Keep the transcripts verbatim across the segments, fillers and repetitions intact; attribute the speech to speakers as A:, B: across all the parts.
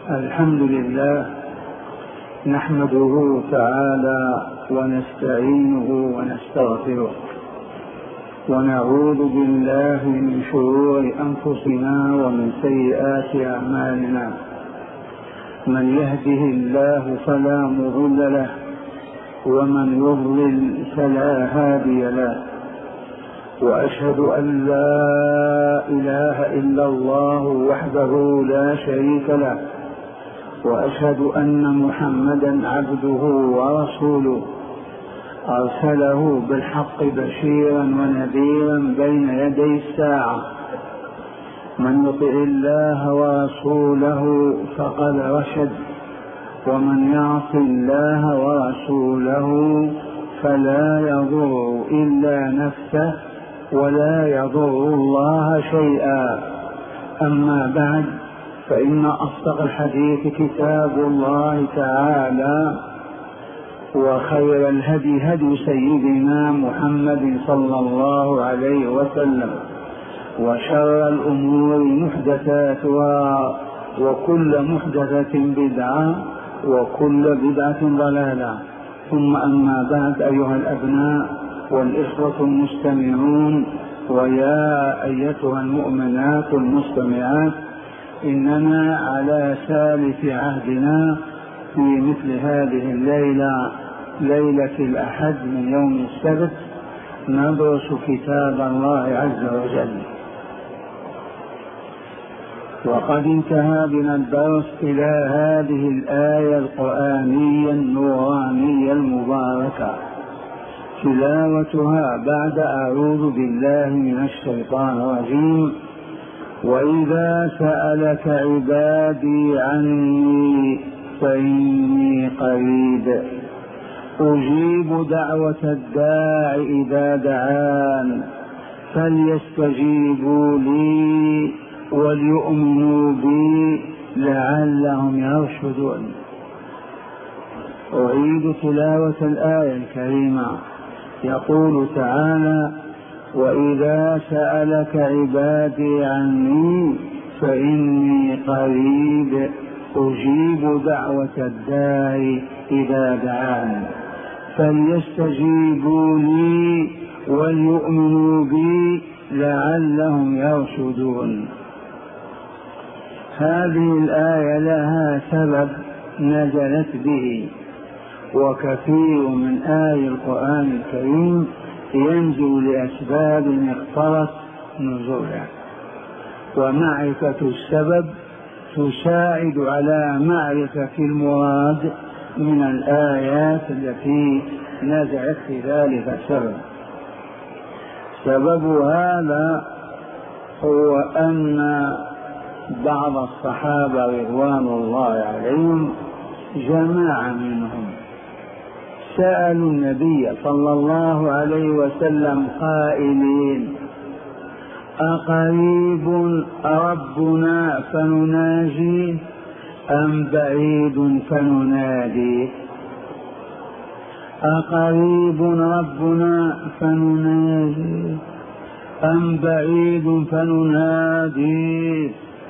A: الحمد لله نحمده تعالى ونستعينه ونستغفره ونعوذ بالله من شرور أنفسنا ومن سيئات أعمالنا. من يهده الله فلا مضل له ومن يضلل فلا هادي له، وأشهد أن لا إله إلا الله وحده لا شريك له، وأشهد أن محمدا عبده ورسوله أرسله بالحق بشيرا ونذيرا بين يدي الساعة. من يطع الله ورسوله فقد رشد، ومن يعص الله ورسوله فلا يضر إلا نفسه ولا يضر الله شيئا. أما بعد، فإن أصدق الحديث كتاب الله تعالى، وخير الهدي هدي سيدنا محمد صلى الله عليه وسلم، وشر الأمور محدثاتها، وكل محدثة بدعة، وكل بدعة ضلالة. ثم أما بعد، أيها الأبناء والإخوة المستمعون، ويا أيتها المؤمنات المستمعات، إننا على ثالث عهدنا في مثل هذه الليلة، ليلة الأحد من يوم السبت، ندرس كتاب الله عز وجل. وقد انتهى بنا الدرس إلى هذه الآية القرآنية النورانية المباركة، تلاوتها بعد أعوذ بالله من الشيطان الرجيم: وإذا سألك عبادي عني فإني قريب أجيب دعوة الداع إذا دعان فليستجيبوا لي وليؤمنوا بي لعلهم يرشدون. أعيد تلاوة الآية الكريمة. يقول تعالى: وإذا سألك عبادي عني فإني قريب أجيب دعوة الداع إذا دعان فليستجيبوا لي وليؤمنوا بي لعلهم يرشدون. هذه الآية لها سبب نزلت به، وكثير من آي القرآن الكريم ينزل لأسباب اقتضت نزولها، ومعرفة السبب تساعد على معرفة المراد من الآيات التي نزلت في ذلك السبب. سبب هذا هو أن بعض الصحابة رضوان الله عليهم، جماعة منهم، سألوا النبي صلى الله عليه وسلم قائلين: أقريب ربنا فنناجيه أم بعيد فنناديه؟ أقريب ربنا فنناجيه أم بعيد فنناديه؟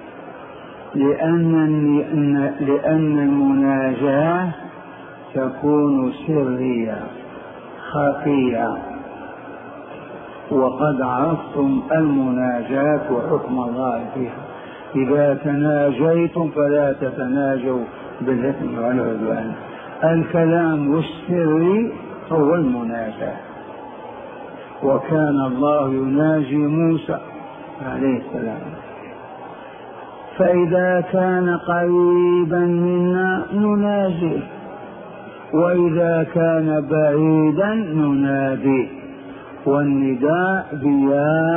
A: لأن, لأن المناجاة تكون سرية خفية، وقد عرفتم المناجاة وحكم الله فيها: إذا تناجيتم فلا تتناجوا بالإثم والعدوان. الكلام والسر هو المناجاة. وكان الله يناجي موسى عليه السلام، فإذا كان قريبا منا نناجيه، وإذا كان بعيدا ننادي. والنداء بيا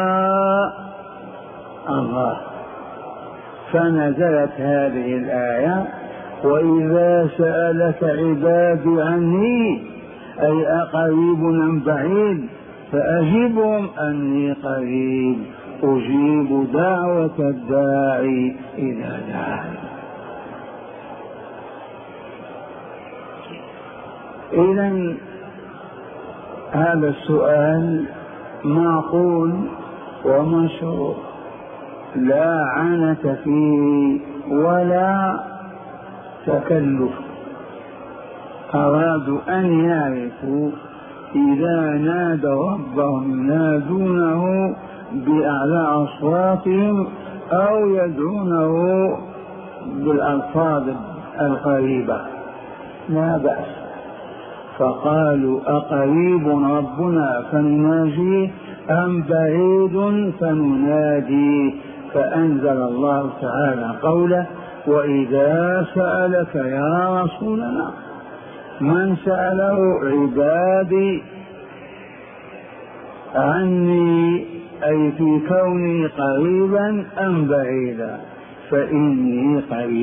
A: الله. فنزلت هذه الآية: وإذا سألك عبادي عني أي أقريب أم بعيد فأجبهم أني قريب أجيب دعوة الداعي إذا دعان. إذن هذا السؤال معقول ومشروع، لا عنة فيه ولا تكلف. أرادوا أن يعرفوا إذا نادوا ربهم ينادونه بأعلى أصواتهم أو يدعونه بالألفاظ القريبة، لا بأس. فقالوا أقريب ربنا فنناجيه أم بعيد فنناديه؟ فأنزل الله تعالى قوله: وإذا سألك يا رسولنا، من سأله عبادي عني أي في كوني قريبا أم بعيدا فإني قريب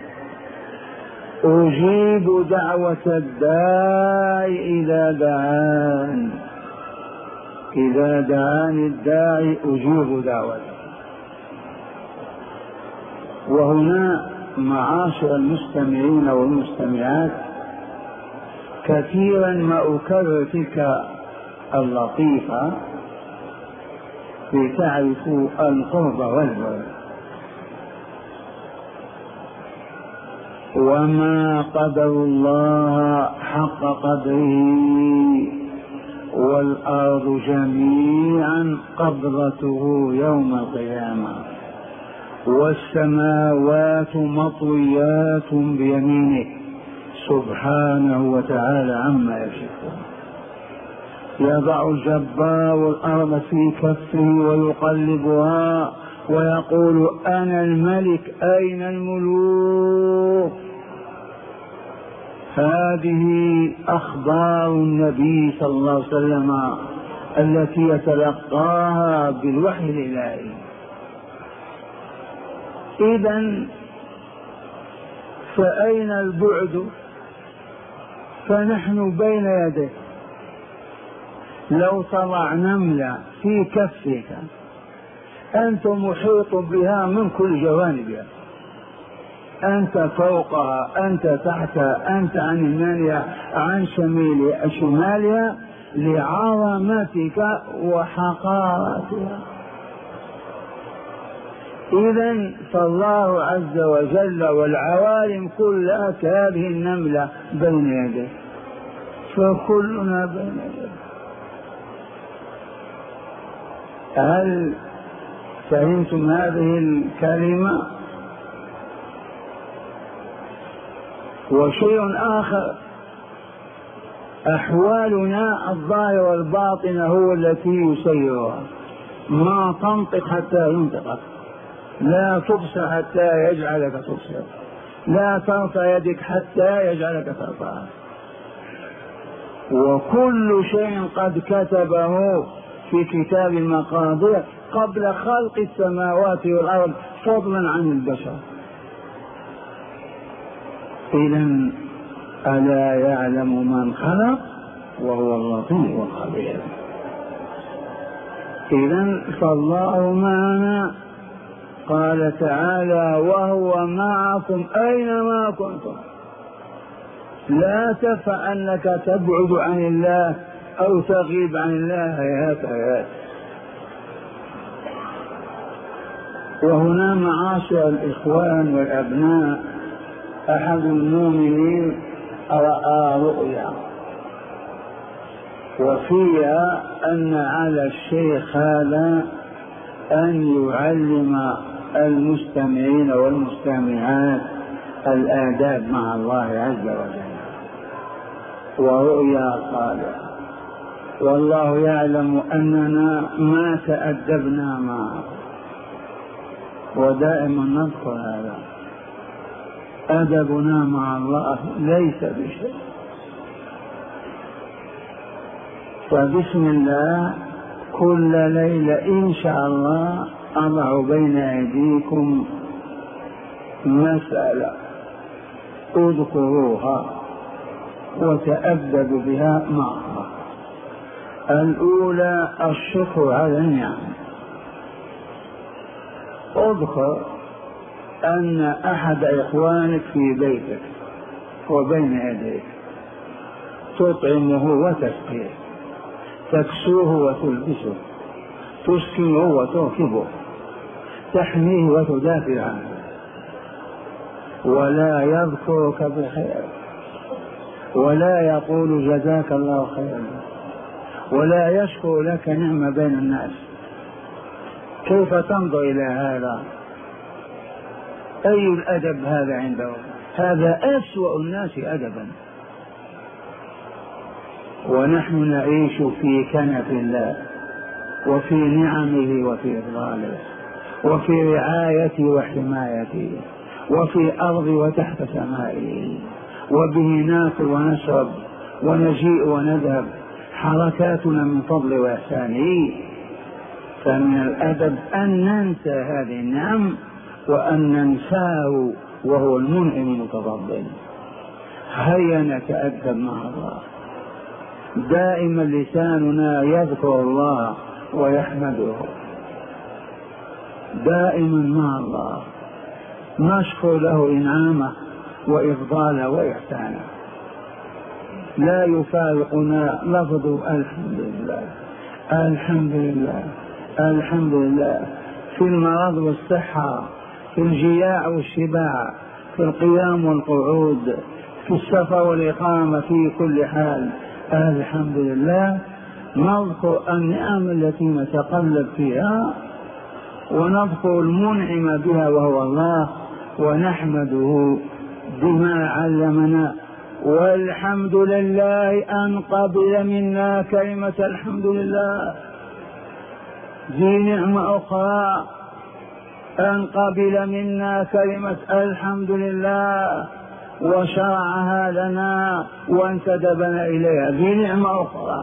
A: أجيب دعوة الداعي إذا دعان. إذا دعاني الداعي أجيب دعوته. وهنا معاشر المستمعين والمستمعات، كثيرا ما أكرر تلك اللطيفة لتعرفوا القرب والبعد. وما قدر الله حق قدره والأرض جميعا قبضته يوم القيامة والسماوات مطويات بيمينه سبحانه وتعالى عما يشركون. يضع الجبار الأرض في كفه ويقلبها ويقول: أنا الملك أين الملوك؟ هذه أخبار النبي صلى الله عليه وسلم التي يتلقاها بالوحي الإلهي. إذن فأين البعد؟ فنحن بين يديه. لو طلع نملة في كفك أنت محيط بها من كل جوانبها، أنت فوقها، أنت تحتها، أنت عن يمينها عن شمالها لعظمتك وحقارتها. إذن فالله عز وجل والعوالم كلها كهذه النملة بين يديه، فكلنا بين يديه. هل فهمتم هذه الكلمة؟ وشيء آخر، أحوالنا الظاهرة والباطنة هو التي يسيرها. ما تنطق حتى ينطقك، لا تبصر حتى يجعلك تبصر، لا ترفع يدك حتى يجعلك ترفعها. وكل شيء قد كتبه في كتاب المقادير قبل خلق السماوات والأرض فضلا عن البشر. إذن ألا يعلم من خلق وهو اللطيف الخبير. إذن فالله معنا. قال تعالى: وهو معكم أينما كنتم. لا تفع أنك تبعد عن الله أو تغيب عن الله هيهات هيهات. وهنا معاشر الإخوان والأبناء، أحد المؤمنين رأى رؤيا وفيها أن على الشيخ هذا أن يعلم المستمعين والمستمعات الآداب مع الله عز وجل. ورؤيا صالحة، والله يعلم أننا ما تأدبنا معه، ودائما نذكر هذا. أدبنا مع الله ليس بشيء. فبسم الله كل ليلة إن شاء الله أضع بين أيديكم مسألة اذكروها وتأدبوا بها مع الله. الأولى الشكر على النعم. اذكر أن أحد إخوانك في بيتك وبين يديك، تطعمه وتسقيه، تكسوه وتلبسه، تسكنه وتركبه، تحميه وتدافع عنه. ولا يذكرك بخير، ولا يقول جزاك الله خيرا، ولا يشكر لك نعمة بين الناس. كيف تنظر إلى هذا؟ أي الأدب هذا عنده؟ هذا أسوأ الناس أدبا. ونحن نعيش في كنف الله وفي نعمه وفي إفضاله وفي رعايته وحمايته وفي أرض وتحت سمائه، وبه ناكل ونشرب ونجيء ونذهب، حركاتنا من فضل وإحسانه. فمن الأدب أن ننسى هذه النعم وأن ننساه وهو المنعم المتفضل. هيا نتأدب مع الله، دائما لساننا يذكر الله ويحمده، دائما مع الله نشكر له إنعامه وإفضاله وإحسانه. لا يفارقنا لفظ الحمد لله الحمد لله الحمد لله، في المرض والصحة، في الجياع والشباع، في القيام والقعود، في السفر والإقامة، في كل حال الحمد لله. نذكر النعم التي نتقلب فيها ونذكر المنعم بها وهو الله، ونحمده بما علمنا. والحمد لله أن قبل منا كلمة الحمد لله، ذي نعمة أخرى أن قبل منا كلمة الحمد لله وشرعها لنا وانتدبنا إليها، ذي نعمة أخرى.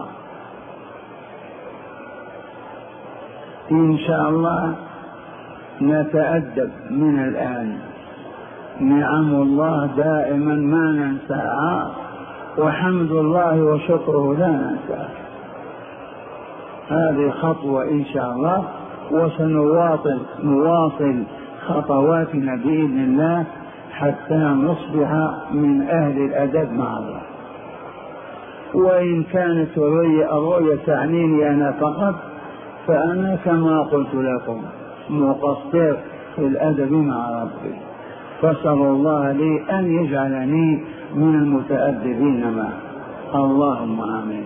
A: إن شاء الله نتأدب من الآن، نعم الله دائما ما ننساها، وحمد الله وشكره لا ننساه. هذه خطوة إن شاء الله، وسنواصل نواصل خطواتنا بإذن الله حتى نصبح من أهل الأدب مع الله. وإن كانت الرؤية تعنيني أنا فقط، فأنا كما قلت لكم مقصر في الأدب مع ربي، فاسأل الله لي أن يجعلني من المتأدبين معه. اللهم آمين.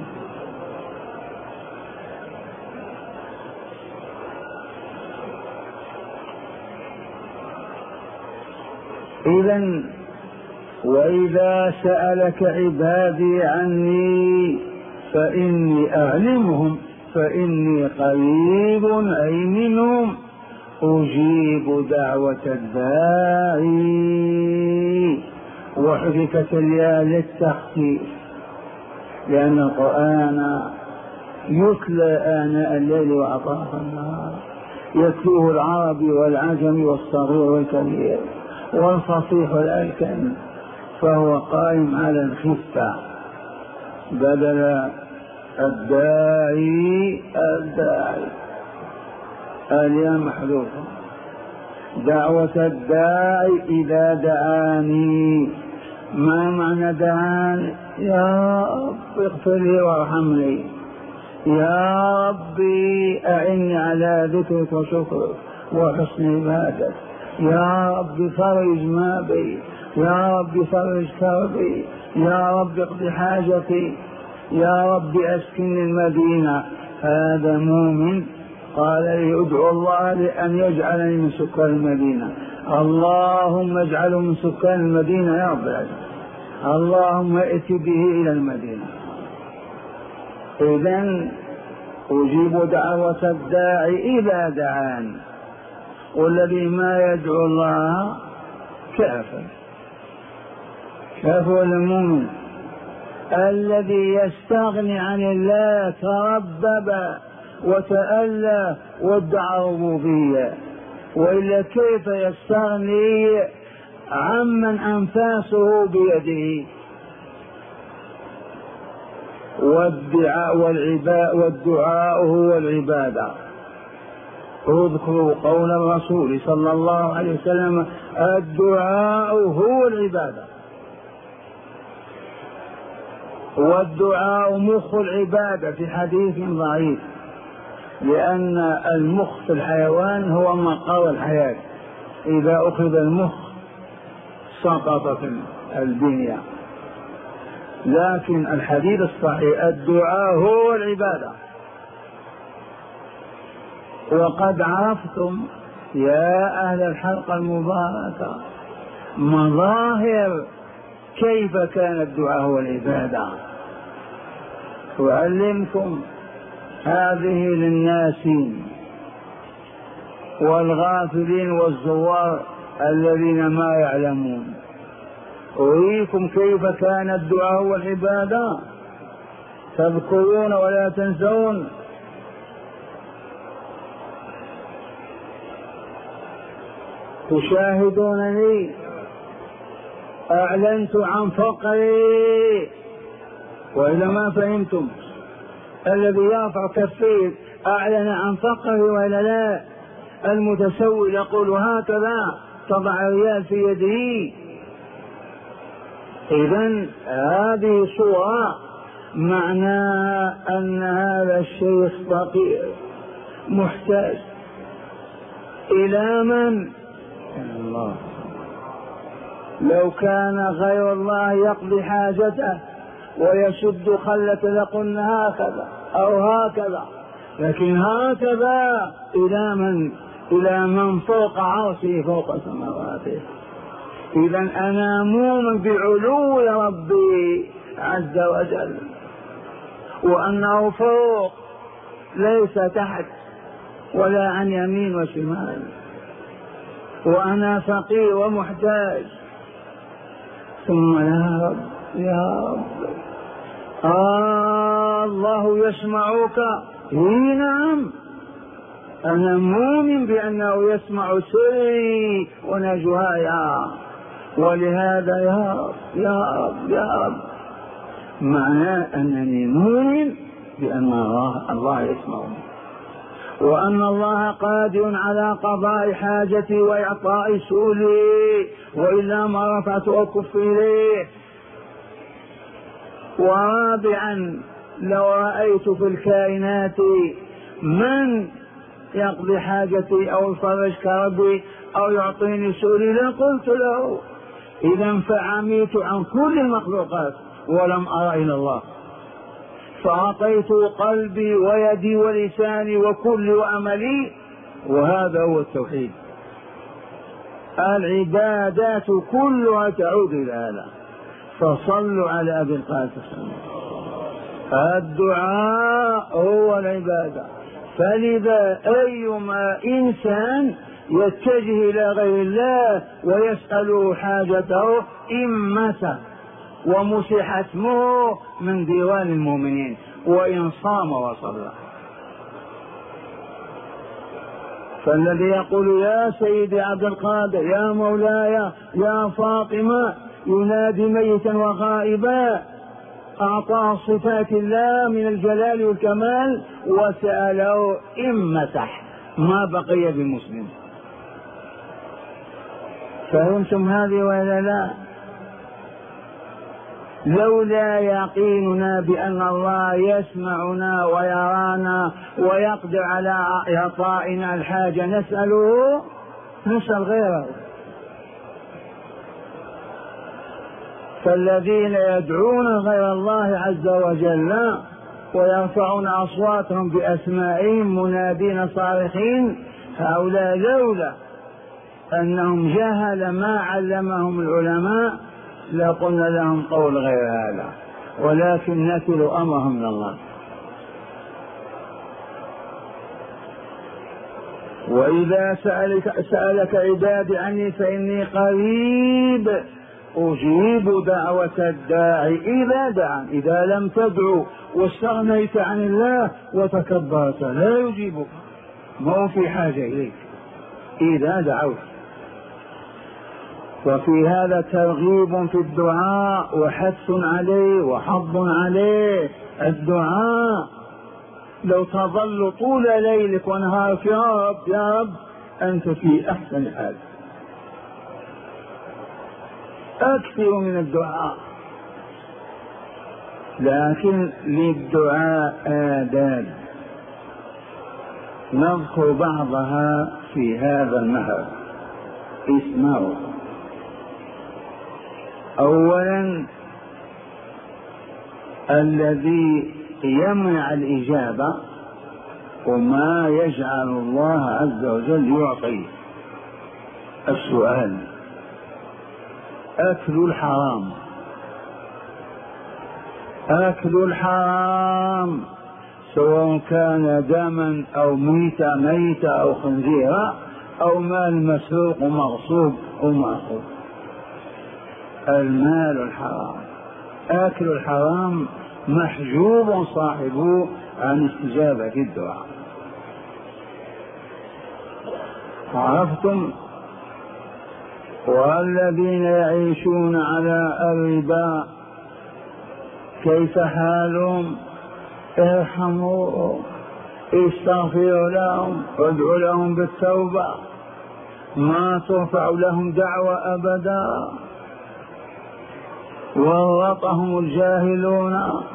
A: إذن وإذا سألك عبادي عني فإني أعلمهم فإني قريب أي منهم أجيب دعوة الداعي. وحركت الياء للتخفيف، لأن القرآن يتلى آناء الليل وأطراف النهار، يتلوه العربي والعجم والصغير والكبير والفصيح والألكن، فهو قائم على الخفة بدل الداعي الداعي الياء محذوفة. دعوة الداعي إذا دعاني. ما معنى دعاني؟ يا رب اغفر لي وارحمني، يا ربي أعني على ذكرك وشكرك وحسن عبادتك، يا رب فرج ما بي، يا رب فرج كربي، يا رب اقض حاجتي، يا رب أسكن المدينة. هذا مؤمن قال لي ادعو الله لأن يجعلني من سكان المدينة. اللهم اجعله من سكان المدينة يا رب العالمين، اللهم ائت به إلى المدينة. إذن أجيب دعوة الداعي إذا دعان، والذي ما يدعو الله كافر. كافر ولا مؤمن؟ الذي يستغني عن الله تربب وتألى وادعى ربوبية، وإلا كيف يستغني عمن أنفاسه بيده؟ والدعاء والعباء والدعاء هو العبادة. اذكروا قول الرسول صلى الله عليه وسلم الدعاء هو العبادة، والدعاء مخ العبادة في حديث ضعيف، لأن المخ في الحيوان هو مقر الحياة. إذا أخذ المخ سقطت البنية. لكن الحديث الصحيح الدعاء هو العبادة. وقد عرفتم يا أهل الحلقة المباركة مظاهر كيف كان الدعاء هو العبادة. أعلمكم هذه للناسين والغافلين والزوار الذين ما يعلمون. أريكم كيف كان الدعاء هو العبادة، تذكرون ولا تنسون. تشاهدونني أعلنت عن فقري، وإذا ما فهمتم الذي يرفع كفيه أعلن عن فقري وإلا لا؟ المتسول يقول هكذا تضع الريال في يده. إذن هذه صورة معناها أن هذا الشيخ فقير محتاج إلى من؟ الله. لو كان غير الله يقضي حاجته ويشد خلة لقلنا هكذا أو هكذا، لكن هكذا إلى من؟ إلى من فوق عرشه فوق سماواته. إذا أنا مؤمن بعلو ربي عز وجل وأنه فوق ليس تحت ولا عن يمين وشمال، وأنا فقير ومحتاج. ثم يا رب يا رب آه الله يسمعك. إي نعم، أنا مؤمن بأنه يسمع سري ونجوايا، ولهذا يا رب يا رب يا رب معناه أنني مؤمن بأن الله, الله يسمعني، وأن الله قادر على قضاء حاجتي وإعطاء سؤلي، وإلا ما رفعت أكف إليه. ورابعا لو رأيت في الكائنات من يقضي حاجتي أو يفرج كربي أو يعطيني سؤلي لقلت له. إذا فعميت عن كل المخلوقات ولم أرى إلى الله، فأعطيت قلبي ويدي ولساني وكل وأملي، وهذا هو التوحيد. العبادات كلها تعود إلى هذا. فصلوا على أبي القاسم. الدعاء هو العبادة. فلذا أيما إنسان يتجه إلى غير الله ويسأله حاجته إمته ومسح اسمه من ديوان المؤمنين، وإن صام وصلى. فالذي يقول يا سيدي عبد القادر يا مولاي يا فاطمة ينادي ميتا وغائبا، أعطاه صفات الله من الجلال والكمال وسأله إمسح، ما بقي بمسلم. فهمتم هذه ولا لا؟ لولا يقيننا بأن الله يسمعنا ويرانا ويقدر على إعطائنا الحاجة نسأله، نسأل غيره. فالذين يدعون غير الله عز وجل ويرفعون أصواتهم بأسمائهم منادين صارخين، هؤلاء لولا أنهم جهل ما علمهم العلماء لقلنا لهم قول غير هذا، ولكن نكل أمرهم من الله. وإذا سألك, سألك عبادي عني فإني قريب أجيب دعوة الداعي إذا دعا. إذا لم تدعو واستغنيت عن الله وتكبرت لا يجيبك، ما هو في حاجة إليك إذا دعوت. وفي هذا ترغيب في الدعاء وحث عليه وحض عليه. الدعاء لو تظل طول ليلك ونهارك يا رب يا رب أنت في أحسن حال. أكثر من الدعاء، لكن للدعاء آداب نذكر بعضها في هذا النهر. اسمعوا. أولا الذي يمنع الإجابة وما يجعل الله عز وجل يعطي السؤال: أكل الحرام. أكل الحرام سواء كان دما أو ميتة ميتة أو خنزيرا أو مال مسروق ومغصوب ومأخوذ، المال الحرام. آكل الحرام محجوب صاحبه عن استجابة الدعاء. عرفتم؟ والذين يعيشون على الربا كيف حالهم؟ ارحموا، استغفروا لهم، ادعوا لهم بالتوبة، ما ترفع لهم دعوة أبدا، ورطهم الجاهلون.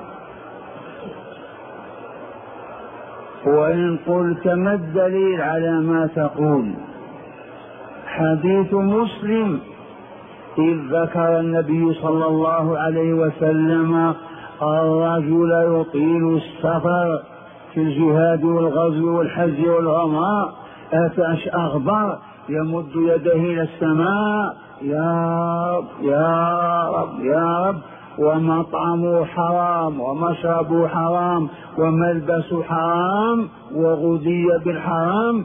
A: وإن قلت ما الدليل على ما تقول؟ حديث مسلم إذ ذكر النبي صلى الله عليه وسلم الرجل يطيل السفر في الجهاد والغزو والحج والعمرة أتعش أغبر يمد يديه إلى السماء: يا رب يا رب يا رب، ومطعمه حرام ومشربه حرام وملبسه حرام وغذي بالحرام،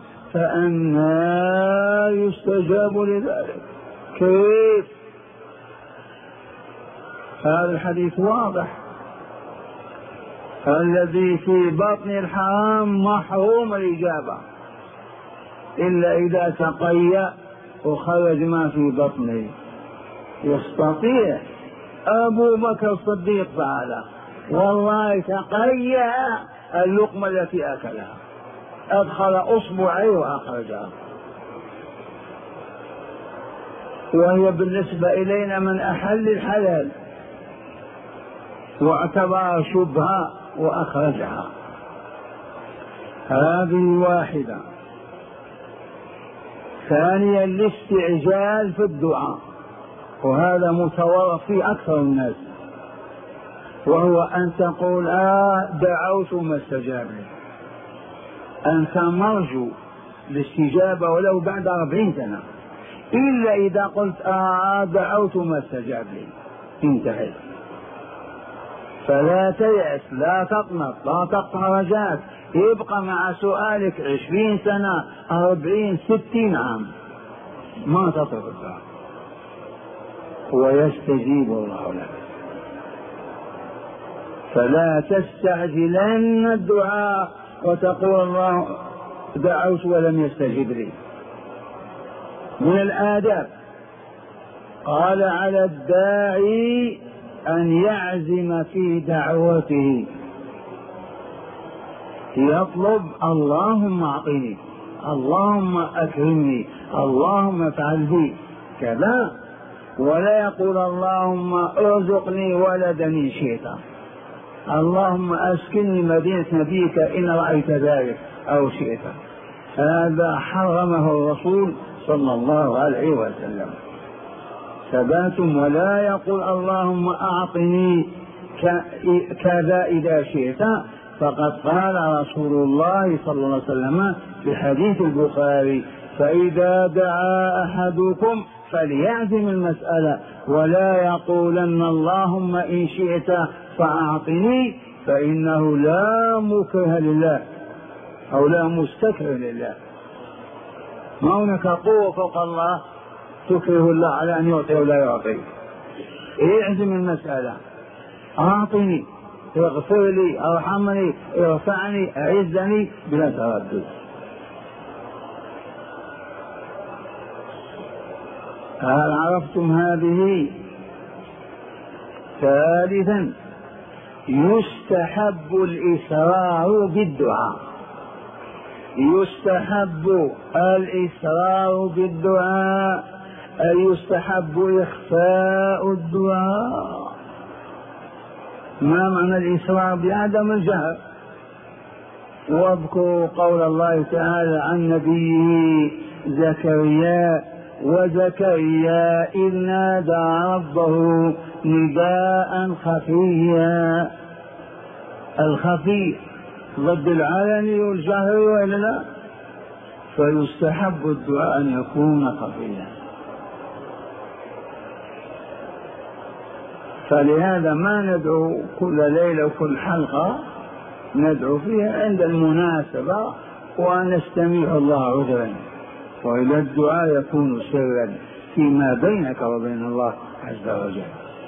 A: فأنى يستجاب لذلك؟ كيف؟ هذا الحديث واضح. الذي في بطن الحرام محروم الإجابة إلا إذا تقيأ وخرج ما في بطنه. يستطيع أبو بكر الصديق فعله، والله تقيأ اللقمة التي أكلها، أدخل أصبعيه وأخرجها، وهي بالنسبة إلينا من أحل الحلال، واعتبر شبهة وأخرجها. هذه واحدة. ثانيا الاستعجال في الدعاء، وهذا متورط فيه أكثر الناس، وهو أن تقول آه دعوت ما استجاب لي. أنت مرجو الاستجابة ولو بعد أربعين سنة، إلا إذا قلت آه دعوت ما استجاب لي انتهيت. فلا تيأس، لا تقنط، لا تقطع رجاك، يبقى مع سؤالك عشرين سنة أربعين ستين عام ما تطلب الدعاء ويستجيب الله لك. فلا تستعجلن الدعاء وتقول الله دعوت ولم يستجب لي. من الآداب قال على الداعي أن يعزم في دعوته، يطلب اللهم أعطني، اللهم أكرمني، اللهم افعل بي كذا، ولا يقول اللهم ارزقني ولدا إن شئت، اللهم أسكنني مدينة نبيك إن رأيت ذلك أو شئت. هذا حرمه الرسول صلى الله عليه وسلم. ثباتم. ولا يقول اللهم أعطني كذا إذا شئت، فقد قال رسول الله صلى الله عليه وسلم في حديث البخاري: فإذا دعا أحدكم فليعزم المسألة ولا يقولن اللهم إن شئت فأعطني، فإنه لا مكره لله أو لا مستكره لله. ما هناك قوة فوق الله تكره الله على أن يعطي ولا يعطي. اعزم المسألة: أعطني، اغفر لي، ارحمني، ارفعني، اعزني، بلا تردد. هل عرفتم هذه؟ ثالثا يستحب الإسرار بالدعاء. يستحب الإسرار بالدعاء، أي يستحب إخفاء الدعاء. ما معنى الإسرار؟ بعدم الجهر. واذكروا قول الله تعالى عن نبيه زكريا: وزكريا إذ نادى ربه نداء خفيا. الخفي ضد العلن والجهر ولا لا؟ فيستحب الدعاء أن يكون خفيا. فلهذا ما ندعو كل ليلة وكل حلقة، ندعو فيها عند المناسبة ونستميع الله عذرا، وإلى الدعاء يكون سرا فيما بينك وبين الله عز وجل.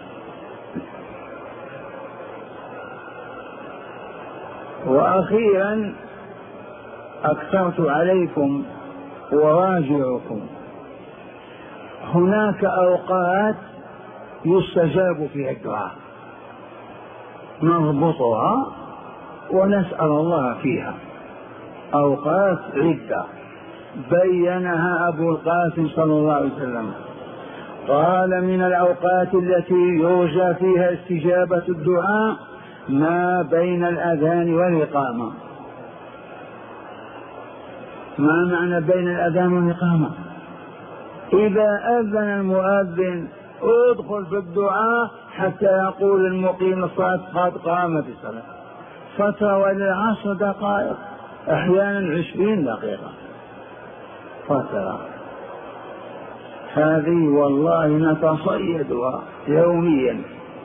A: وأخيرا أكثرت عليكم وراجعكم، هناك أوقات يستجاب فيها الدعاء نضبطها ونسأل الله فيها، أوقات عدة بينها أبو القاسم صلى الله عليه وسلم، قال: من الأوقات التي يرجى فيها استجابة الدعاء ما بين الأذان والإقامة. ما معنى بين الأذان والإقامة؟ إذا أذن المؤذن ادخل في الدعاء حتى يقول المقيم الصلاة قد قامت الصلاة، فترة ولا عشر دقائق، أحيانا عشرين دقيقة فترة. هذه والله نتصيدها يوميا،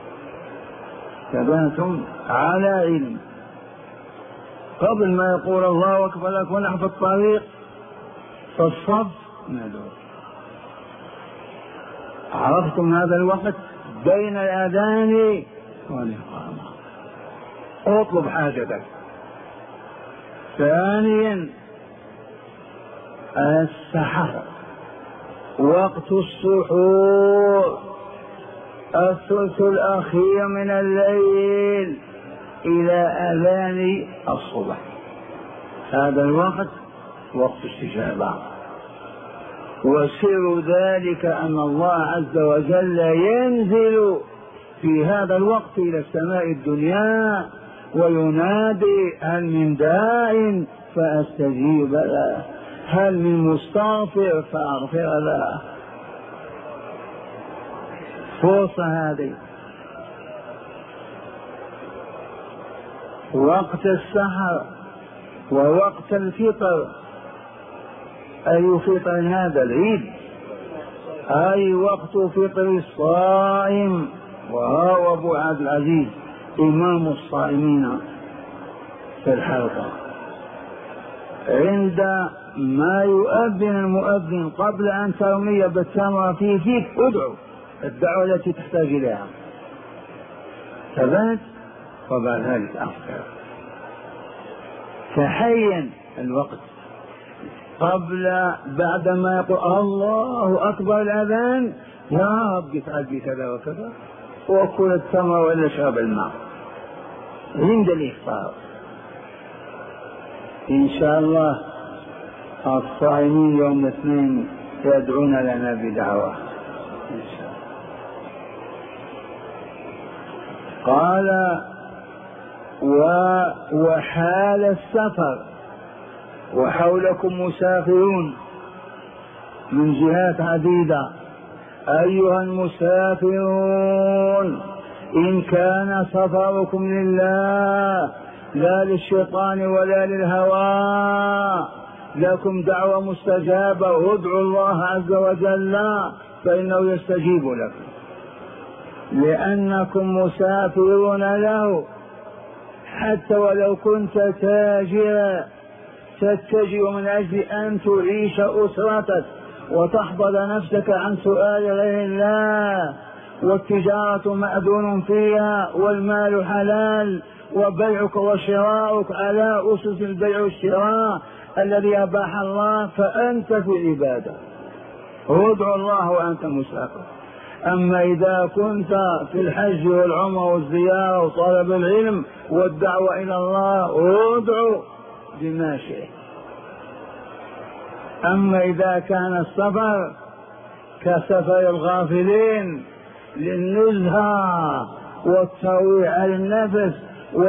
A: تباتم على علم. قبل ما يقول الله أكبر لك ونحن في الطريق في الصف ندعو. عرفتم هذا الوقت بين الأذان والإقامة، اطلب حاجتك. ثانيا السحر، وقت السحور، الثلث الأخير من الليل إلى أذان الصبح، هذا الوقت وقت استجابة. وسر ذلك أن الله عز وجل ينزل في هذا الوقت إلى السماء الدنيا وينادي: هل من داع فأستجيب له، هل من مستغفر فأغفر له. فرصة هذه. وقت السحر ووقت الفطر. أي فطر هذا؟ العيد، أي وقت فطر الصائم. وهو أبو عبد العزيز إمام الصائمين في الحلقة، عند ما يؤذن المؤذن قبل أن ترمي بالتمرة في فيك ادعو الدعوة التي تحتاج إليها، ثبات، وبعد ذلك أفطر. تحين الوقت قبل بعد ما يقول الله أكبر الأذان: يا رب افعل بي كذا وكذا، وكل التمر ولا شرب الماء عند الإفطار. إن شاء الله الصائمين يوم الاثنين يدعون لنا بدعوة إن شاء الله. قال: وحال السفر وحولكم مسافرون من جهات عديدة. أيها المسافرون إن كان سفركم لله لا للشيطان ولا للهوى لكم دعوة مستجابة، ادعوا الله عز وجل فإنه يستجيب لكم، لأنكم مسافرون له. حتى ولو كنت تاجرا تتجه من أجل أن تعيش أسرتك وتحفظ نفسك عن سؤال غير الله، والتجارة مأذون فيها والمال حلال، وبيعك وشراؤك على أسس البيع والشراء الذي أباح الله، فأنت في عبادة، ادعو الله وأنت مسافر. أما إذا كنت في الحج والعمرة والزيارة وطلب العلم والدعوة إلى الله ادعو بما شئت. أما إذا كان السفر كسفر الغافلين للنزهة والترويع على النفس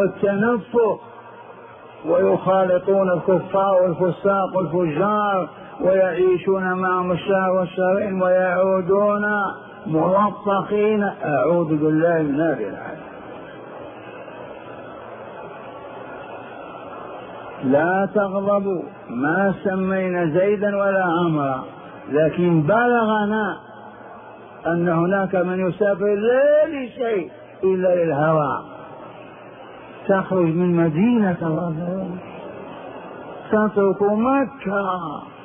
A: والتنفق، ويخالطون الكفار والفساق والفجار ويعيشون معهم الشهر والشهرين ويعودون موفقين. أعوذ بالله من هذه الحالة. لا تغضبوا، ما سمينا زيدا ولا عمرا، لكن بلغنا أن هناك من يسافر لا لشيء إلا للهوى، تخرج من مدينة الله تترك مكة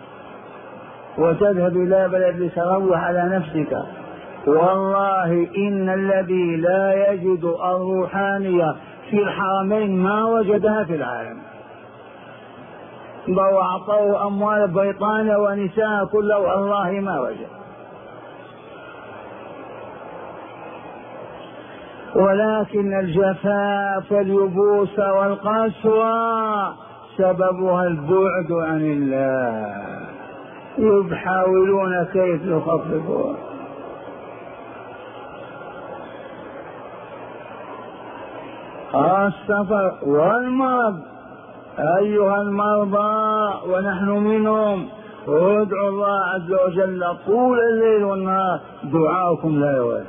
A: وتذهب إلى بلد لتروح على نفسك. والله إن الذي لا يجد الروحانية في الحرمين ما وجدها في العالم. لو أعطوه أموال بريطانيا ونساء كله والله ما وجد. ولكن الجفاف واليبوس والقسوة سببها البعد عن الله، يحاولون كيف يخففوها. السفر والمرض. أيها المرضى ونحن منهم، ادعوا الله عز وجل طول الليل والنهار، دعاؤكم لا يوالي.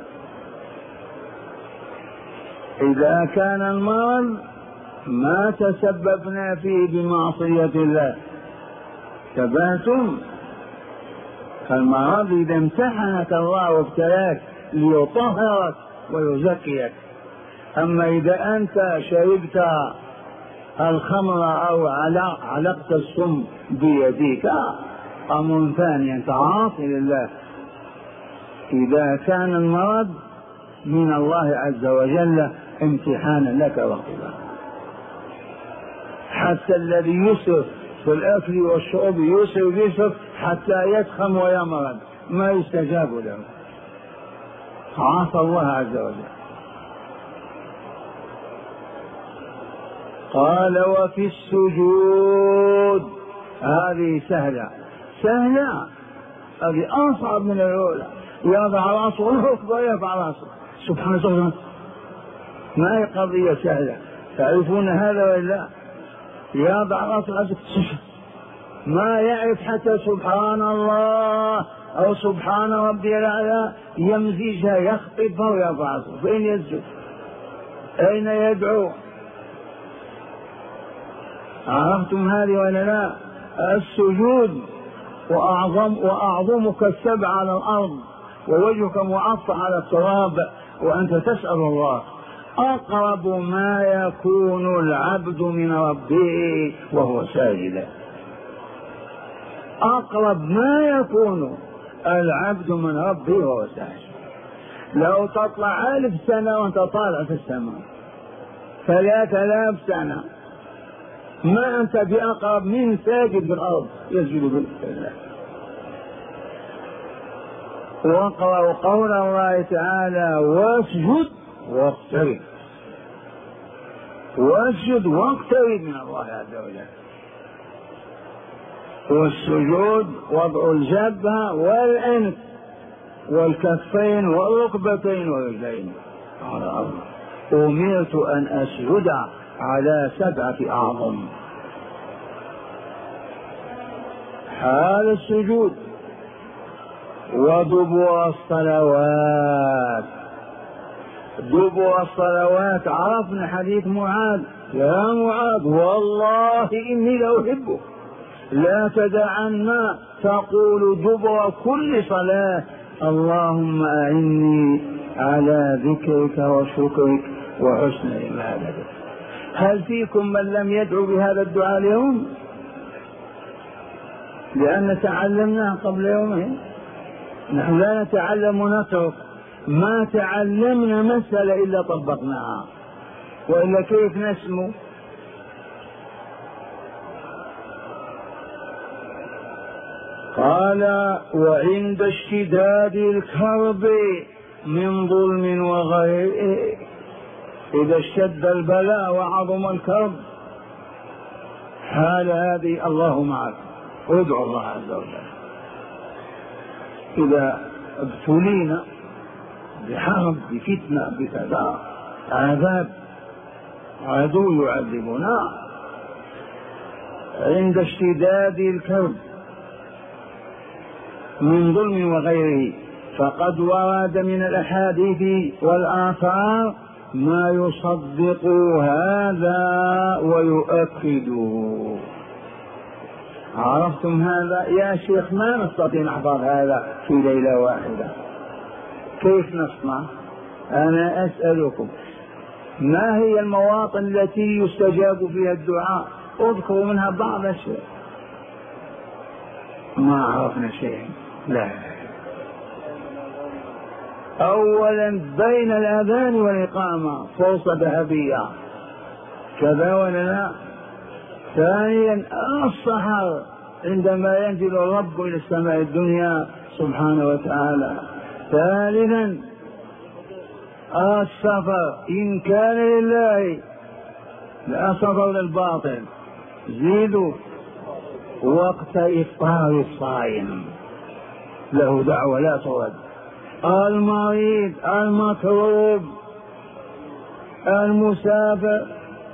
A: إذا كان المرض ما تسببنا فيه بمعصية الله، تبهتم. المرض إذا امتحنك الله وابتلاك ليطهرك ويزكيك. أما إذا أنت شربت الخمر أو علقت السم بيديك أمر ثاني، أنت عاصي لله. إذا كان المرض من الله عز وجل امتحانا لك واختبارا. حتى الذي يسرف في الأكل والشرب يسرف يسرف حتى يسخن ويمرض ما يستجاب له، عصى الله عز وجل. قال وفي السجود. هذه سهلة سهلة، هذه أصعب من الأولى. يضع رأسه والركبة يرفع رأسه، سبحان الله، ما هي قضية سهلة. تعرفون هذا ولا؟ يضع رأسه ما يعرف حتى سبحان الله أو سبحان ربي الأعلى يمزجها يخطبها ويرفع رأسه. فين يسجد؟ أين يدعو؟ عرفتم هذه ولا لا؟ السجود وأعظم وأعظمك السبع على الأرض ووجهك معطى على التراب وأنت تسأل الله. أقرب ما يكون العبد من ربه وهو ساجد، أقرب ما يكون العبد من ربه وهو ساجد. لو تطلع ألف سنة وأنت طالع في السماء، ثلاثة آلاف سنة، ما أنت بأقرب من ساجد بالأرض يسجد بالله. واقرأوا قول الله تعالى واسجد واقترب، واسجد واقترب من الله عز وجل. والسجود وضع الجبهة والأنف والكفين والركبتين والرجلين على الأرض. أمرت أن أسجد على سبعة أعظم. حال السجود ودبر الصلوات. دبر الصلوات عرفنا حديث معاذ، يا معاذ والله إني لأحبك لا تدعنا تقول دبر كل صلاة اللهم أعني على ذكرك وشكرك وحسن عبادتك. هل فيكم من لم يدعو بهذا الدعاء اليوم؟ لأن تعلمناه قبل يومين. نحن لا نتعلم ونترك، ما تعلمنا مسألة إلا طبقناها، وإلا كيف نسمو؟ قال وعند اشتداد الكرب من ظلم وغيره. إذا اشتد البلاء وعظم الكرب حال هذه الله معك، ادعو الله عز وجل. إذا ابتلينا بحرب بفتنة بكذا عذاب عدو يعذبنا، عند اشتداد الكرب من ظلم وغيره، فقد ورد من الأحاديث والآثار ما يصدق هذا ويؤكده. عرفتم هذا؟ يا شيخ ما نستطيع نحفظ هذا في ليلة واحدة، كيف نصنع؟ أنا أسألكم ما هي المواطن التي يستجاب فيها الدعاء؟ اذكروا منها بعض الشيء. ما عرفنا شيء. لا، أولا بين الأذان والإقامة فرصة ذهبية، كذا ولا لا؟ ثانيا السحر عندما ينزل الرب إلى السماء الدنيا سبحانه وتعالى. ثالثا السفر إن كان لله لا سفر للباطل. زيدوا وقت إفطار الصائم له دعوة لا ترد. المريض، المكروب، المسافر،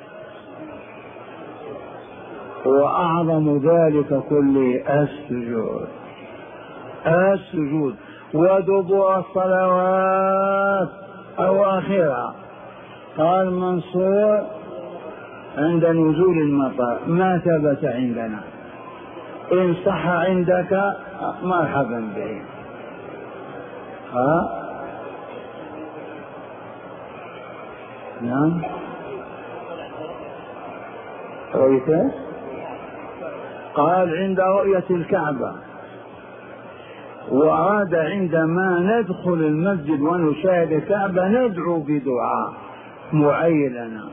A: وأعظم ذلك كله السجود. السجود ودبر الصلوات أواخرها. قال منصور عند نزول المطر ما ثبت عندنا، إن صح عندك مرحبا به. ها نعم رؤيته. قال عند رؤية الكعبة، وعاد عندما ندخل المسجد ونشاهد الكعبة ندعو بدعاء معينة.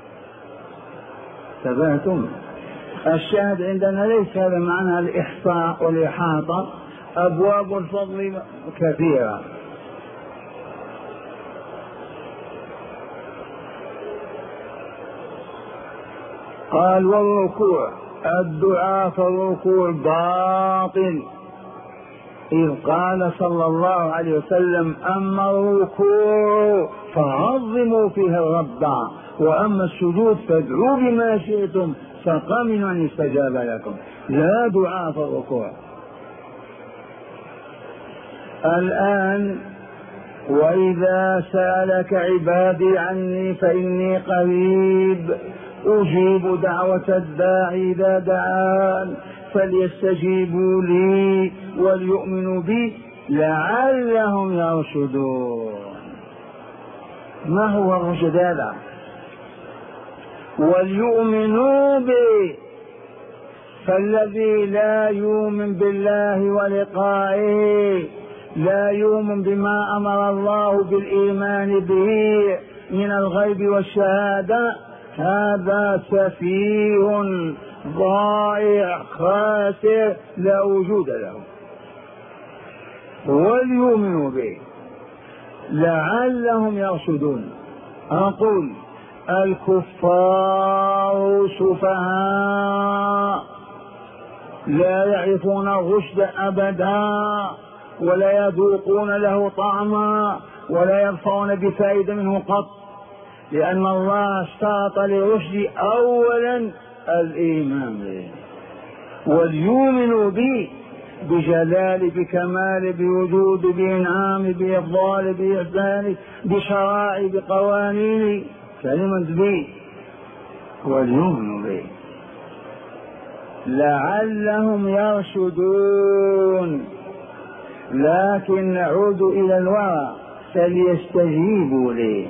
A: تبعتم؟ الشاهد عندنا ليس هذا معنى الإحصاء والإحاطة، أبواب الفضل كثيرة. قال والركوع، الدعاء في الركوع باطل، إذ قال صلى الله عليه وسلم أما الركوع فعظموا فيه الرب، وأما السجود فادعوا بما شئتم فقمن أن يستجاب لكم. لا دعاء في الركوع. الآن وإذا سألك عبادي عني فإني قريب أجيب دعوة الداعي إذا دعان فليستجيبوا لي وليؤمنوا بي لعلهم يرشدون. ما هو الرشد هذا؟ وليؤمنوا بي، فالذي لا يؤمن بالله ولقائه، لا يؤمن بما أمر الله بالإيمان به من الغيب والشهادة، هذا سفيه ضائع خاسر لا وجود له. وليؤمنوا به لعلهم يرشدون. أقول الكفار سفهاء لا يعرفون الرشد أبدا، ولا يذوقون له طعما، ولا يرفعون بفائدة منه قط، لأن الله اشترط للرشد أولا الإيمان به. وليؤمنوا به بجلال، بكمال، بوجود، بإنعام، بإفضال، بإحسان، بشرائع، بقوانين، كلمة به. وليؤمنوا به لعلهم يرشدون. لكن نعود إلى الورع، فليستجيبوا لي،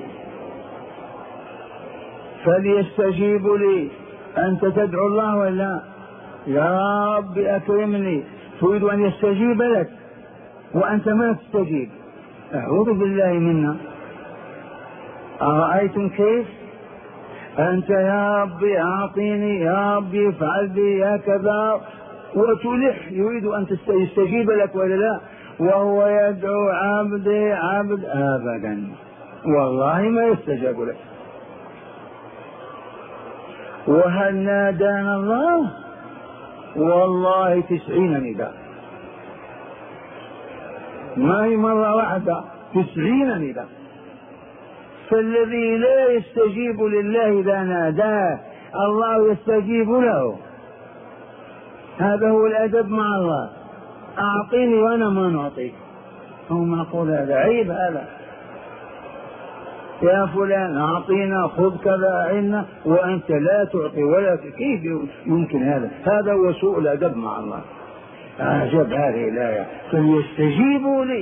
A: فليستجيبوا لي. أنت تدعو الله ولا يا رب أكرمني، تريد أن يستجيب لك وأنت ما تستجيب، أعوذ بالله منا. أرأيتم كيف؟ أنت يا ربي أعطيني، يا ربي افعل بي، يا كذا، وتلح يريد أن يستجيب لك ولا لا، وهو يدعو عبدي عبد، أبدا والله ما يستجاب لك. وهل نادانا الله؟ والله تسعين نداء، ما هي مرة واحدة، تسعين نداء. فالذي لا يستجيب لله إذا ناداه الله يستجيب له. هذا هو الأدب مع الله. أعطيني وأنا ما نعطيك. هو معقول هذا؟ عيب هذا. يا فلان أعطينا، خذ كذا عنا، وأنت لا تعطي ولا. كيف يمكن هذا؟ هذا هو سوء الأدب مع الله. أعجب هذه الآية، فليستجيبوا لي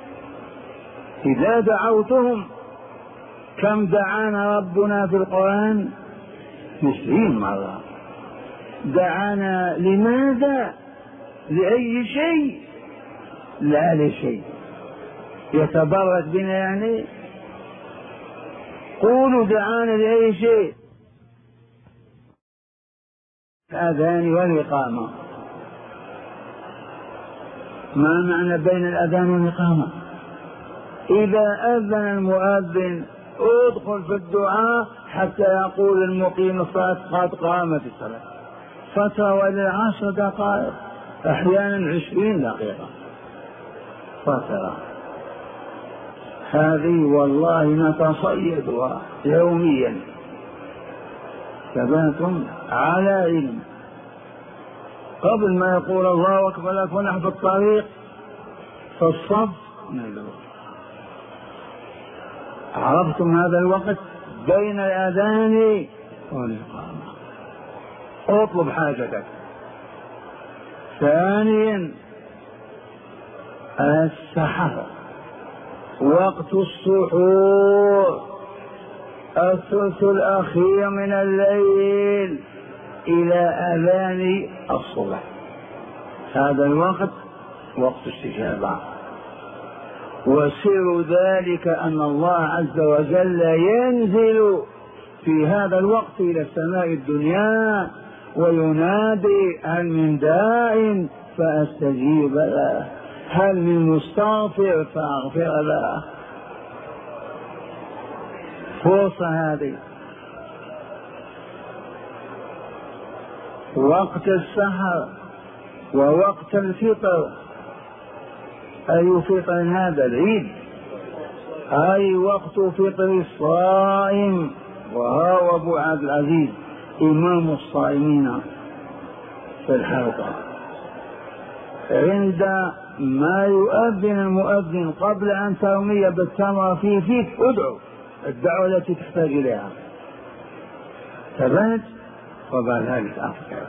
A: إذا دعوتهم. كم دعانا ربنا في القرآن مسلمين مع الله. دعانا لماذا؟ لأي شيء؟ لا لشيء. يتبرك بنا يعني؟ قولوا دعانا لأي شيء. الأذان والإقامة. ما معنى بين الأذان والإقامة؟ إذا أذن المؤذن ادخل في الدعاء حتى يقول المقيم الصلاة قد قامت الصلاة. فترة وإلى عشر دقائق، أحيانا عشرين دقيقة فترة. هذه والله نتصيدها يوميا. ثباتهم على علم. قبل ما يقول الله أكبر لك ونحن في الطريق في الصف ندعو. عرفتم هذا الوقت بين الأذان والإقامة؟ اطلب حاجتك. ثانيا السحر، وقت السحور، الثلث الأخير من الليل إلى أذان الصبح. هذا الوقت وقت استجابة. وسر ذلك أن الله عز وجل ينزل في هذا الوقت إلى السماء الدنيا وينادي هل من داع فأستجيب له، هل من مستغفر فأغفر له. فرصة هذه. وقت السحر ووقت الفطر. أي فطر هذا؟ العيد. أي وقت فطر الصائم. وهو أبو عبد العزيز إمام الصائمين في الحلقة. عند ما يؤذن المؤذن قبل أن ترمي بالتمر في فيك ادعو الدعوة التي تحتاج إليها. ثبت وبعد ذلك أفكار.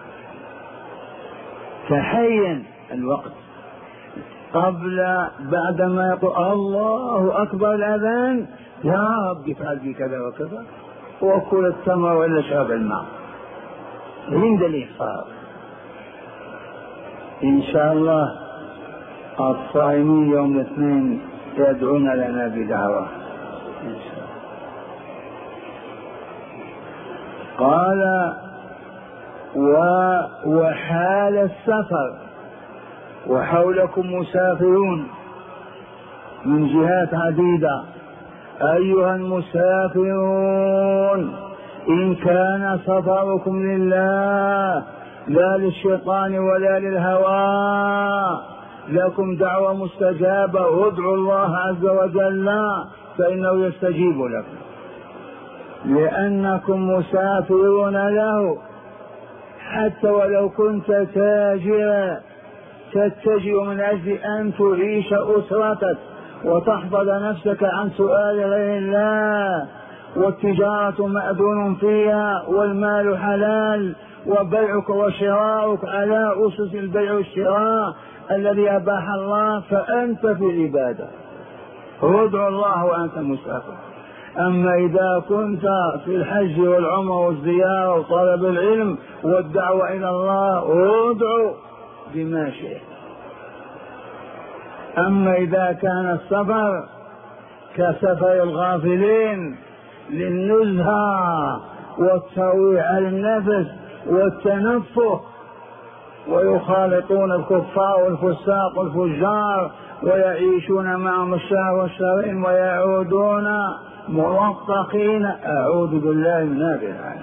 A: تحين الوقت قبل بعدما يقول الله أكبر الأذان يا رب افعل بي كذا وكذا، وكل التمر ولا شرب الماء عند الإفطار. إن شاء الله الصائمين يوم الاثنين يدعون لنا بدعوة إن شاء الله. قال وحال السفر وحولكم مسافرون من جهات عديدة. أيها المسافرون إن كان سفركم لله لا للشيطان ولا للهوى لكم دعوة مستجابة، ادعوا الله عز وجل فإنه يستجيب لكم، لأنكم مسافرون له. حتى ولو كنت تاجرا تتجه من أجل أن تعيش أسرتك وتحفظ نفسك عن سؤال غير الله، والتجارة مأذون فيها والمال حلال، وبيعك وشراؤك على أسس البيع والشراء الذي أباح الله، فأنت في عبادة. ادعو الله وأنت مسافر. أما إذا كنت في الحج والعمر والزيارة وطلب العلم والدعوة إلى الله ادعو بما شئت. أما إذا كان السفر كسفر الغافلين للنزهة والترويح على النفس والتنفه، ويخالطون الكفار والفساق والفجار ويعيشون معهم الشهر والشهرين ويعودون موثقين، أعوذ بالله من هذه الآية.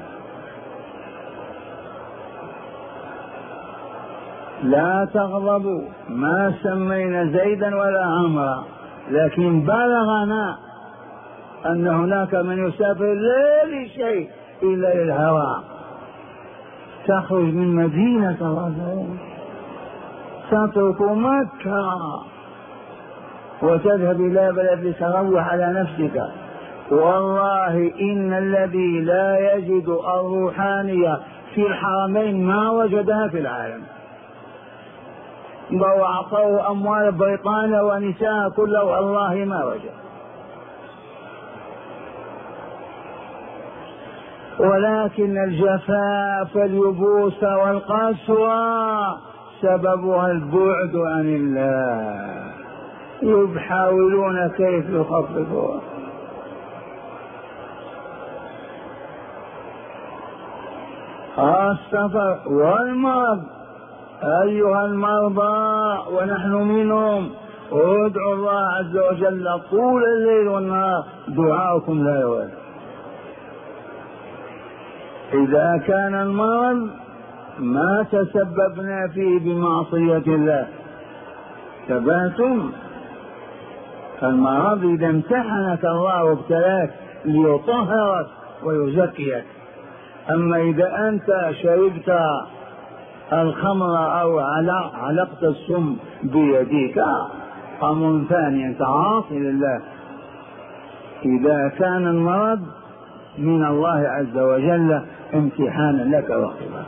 A: لا تغضبوا، ما سمينا زيدا ولا عمرا، لكن بلغنا أن هناك من يسافر لا لشيء إلا للهوى. تخرج من مدينة الرسول تترك مكة وتذهب إلى بلد لتروح على نفسك. والله إن الذي لا يجد الروحانية في الحرمين ما وجدها في العالم. لو أعطوه أموال بريطانيا ونساء كله والله ما وجد. ولكن الجفاف اليبوس والقسوة سببها البعد عن الله، يحاولون كيف يخففوها. السفر والمرض، أيها المرضى ونحن منهم، ادعوا الله عز وجل طول الليل والنهار، دعاؤكم لا يوالي. إذا كان المرض ما تسببنا فيه بمعصية الله، تبهتم. المرض إذا امتحنك الله وابتلاك ليطهرك ويزكيك. أما إذا أنت شربت الخمر أو علقت السم بيديك أمر ثاني، أنت عاصي لله. إذا كان المرض من الله عز وجل امتحانا لك واختبارا.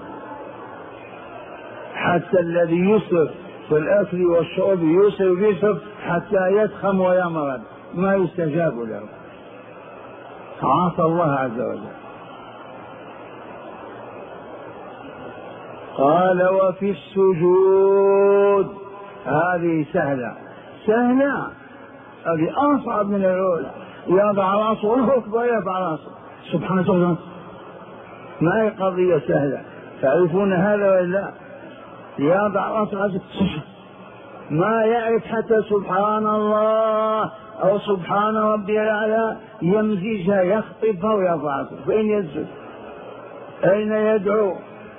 A: حتى الذي يسرف في الأكل والشرب يسرف يسرف حتى يسخم ويمرض ما يستجاب له، عاصى الله عز وجل. قال وفي السجود، هذه سهلة سهلة، هذه أصعب من الأولى. يضع راسه والركبة يرفع راسه سبحان الله، ما هي قضية سهلة. تعرفون هذا ولا؟ يضع راسه ما يعرف حتى سبحان الله أو سبحان ربي الأعلى، يمزجها يخطفها ويرفع راسه. فين يسجد؟ أين يدعو؟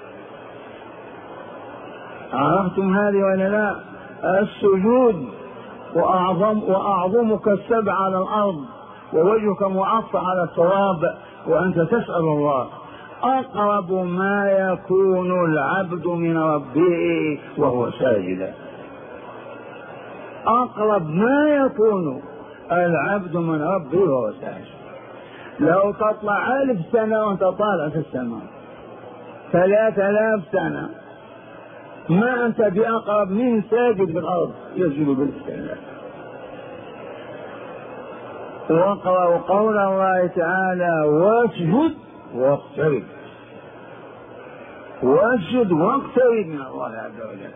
A: عرفتم هذه ولا لا؟ السجود وأعظم وأعظمك السبع على الأرض ووجهك معطى على التراب وأنت تسأل الله. أقرب ما يكون العبد من ربه وهو ساجد، أقرب ما يكون العبد من ربه وهو ساجد. لو تطلع ألف سنة وأنت طالع في السماء ثلاثة آلاف سنة ما أنت بأقرب من ساجد في الأرض يسجد بالسلام. واقرأوا قول الله تعالى واسجد واقترب، واسجد واقترب من الله عز وجل.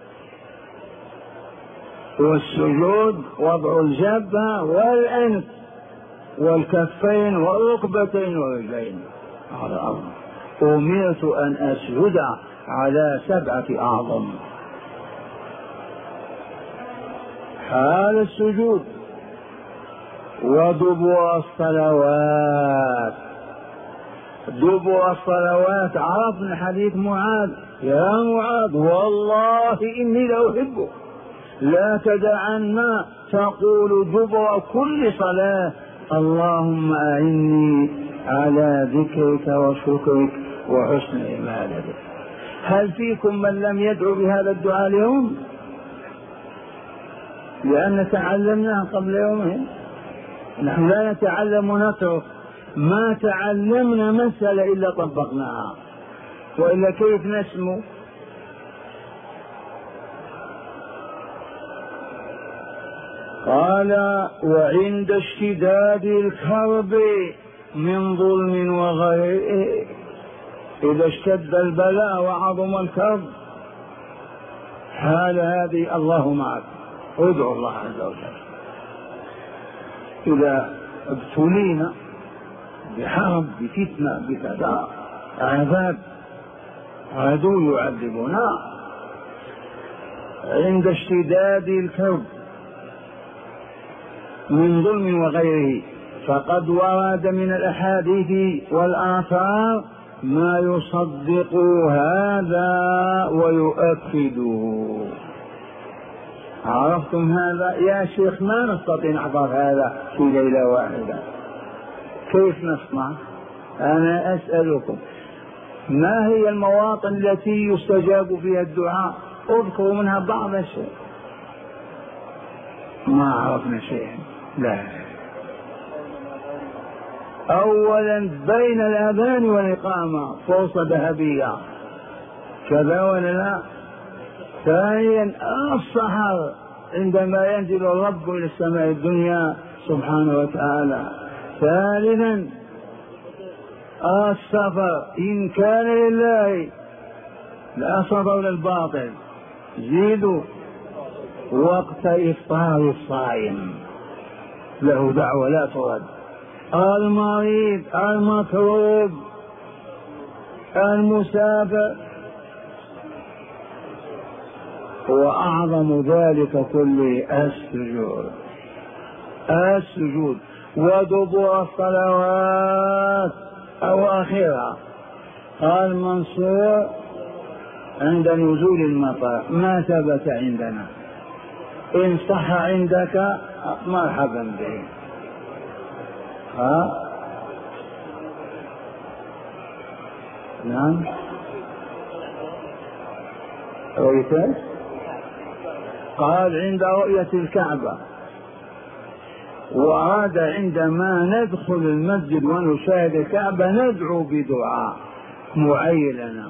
A: والسجود وضع الجبهة والأنف والكفين والركبتين والرجلين على الأرض. أمرت أن أسجد على سبعة أعظم. حال السجود ودبر الصلوات. دبر الصلوات عرفنا حديث معاذ، يا معاذ والله إني لأحبك لا تدعن تقول دبر كل صلاة اللهم أعني على ذكرك وشكرك وحسن عبادتك. هل فيكم من لم يدعو بهذا الدعاء اليوم؟ لأن تعلمناه قبل يومين. نحن لا نتعلم ونترك، ما تعلمنا مسألة إلا طبقناها، وإلا كيف نسمو؟ قال وعند اشتداد الكرب من ظلم وغيره. إذا اشتد البلاء وعظم الكرب حال هذه الله معك، ادعو الله عز وجل. إذا ابتلينا بحرب بفتنة بكذا عذاب عدو يعذبنا، عند اشتداد الكرب من ظلم وغيره فقد ورد من الأحاديث والآثار ما يصدق هذا ويؤكده. عرفتم هذا؟ يا شيخ ما نستطيع نحفظ هذا في ليلة واحدة، كيف نصنع؟ أنا أسألكم ما هي المواطن التي يستجاب فيها الدعاء؟ اذكروا منها بعض الشيء. ما عرفنا شيئا. لا. أولا بين الأذان والإقامة فرصة ذهبية، كذا ولا لا؟ ثانيا السحر عندما ينزل الرب إلى السماء الدنيا سبحانه وتعالى. ثالثا السفر إن كان لله لا سفر للباطل. زيدوا وقت إفطار الصائم له دعوة لا ترد. المريض، المكروب، المسافر، وأعظم ذلك كله السجود. السجود ودبر الصلوات أواخرها. قال منصور عند نزول المطر ما ثبت عندنا، إن صح عندك مرحبا به. ها نعم رؤيته. قال عند رؤية الكعبة، وعاد عندما ندخل المسجد ونشاهد الكعبة ندعو بدعاء معين.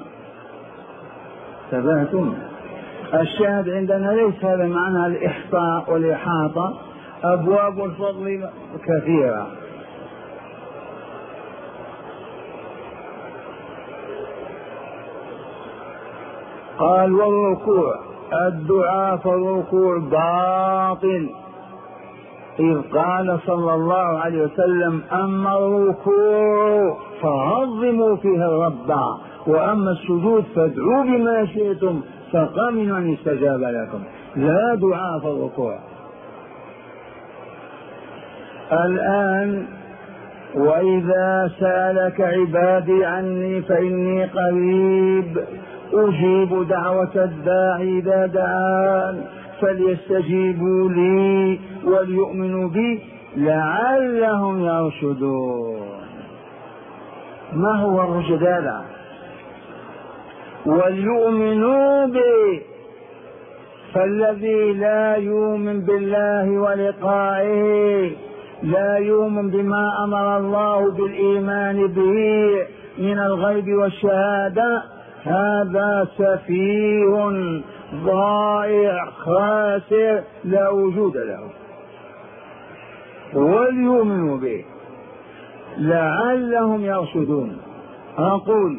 A: تبعتم؟ الشاهد عندنا ليس هذا معنى الإحصاء والإحاطة، أبواب الفضل كثيرة. قال والركوع، الدعاء في الركوع باطل، إذ قال صلى الله عليه وسلم أما الركوع فعظموا فيه الرب، وأما السجود فادعوا بما شئتم فقامنوا أن يستجاب لكم. لا دعاء في الركوع. الآن وإذا سألك عبادي عني فإني قريب أجيب دعوة الداعي إذا دعان فليستجيبوا لي وليؤمنوا بي لعلهم يرشدون. ما هو الرشد هذا؟ وليؤمنوا بي، فالذي لا يؤمن بالله ولقائه، لا يؤمن بما أمر الله بالإيمان به من الغيب والشهادة، هذا سفيه ضائع خاسر لا وجود له. وليؤمنوا به لعلهم يرشدون. أقول